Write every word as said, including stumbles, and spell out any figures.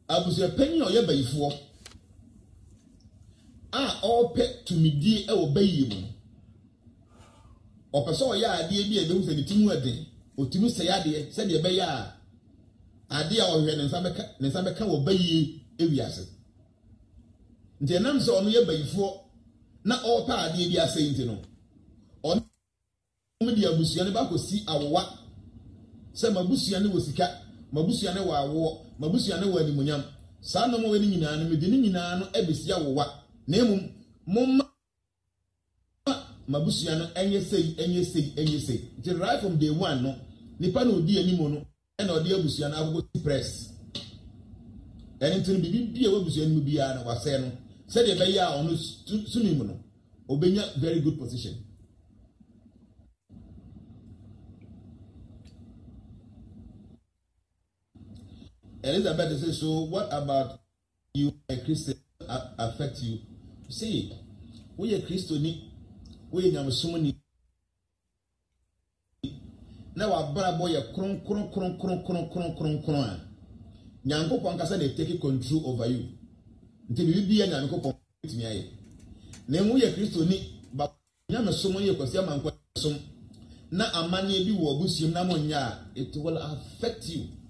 abusua panyin o ye bayifo a ope tumidie e wo bayi mu opeso o ya ade bi e be hu se timu ade otimu se ya ade se de be ya ade a ohwe ne nsa beka ne nsa beka wo bayi ewiase nti nam se ono ye bayifo na ope ade bi ase nti no on di abusua ne ba ko si awowa se mabusua ne wo sika mabusua ne wa awo mabusua ne wa animunyam saa no mo we ni nyina no me di ni nyina no ebesi awowa na emum momma mabusua no enye sei enye sei enye sei the right from day one no nipa no odi animo no e na odi abusua na agogo press eni tin bibi bia wabusua no bia na wase no se de be ya ono sunimu no obenya very good position. Elizabeth says, so what about you, a Christian, affect you? See, we a Christian, we are so many. Now, our brother boy, a cron, cron, cron, cron, cron, cron, cron, cron. Yanko Pankasa, they take control over you. Until you be a Yanko Pankasa. Name we a Christian, but Yama so many of us, Yaman, na amani bi wo busium na monya, it will affect you.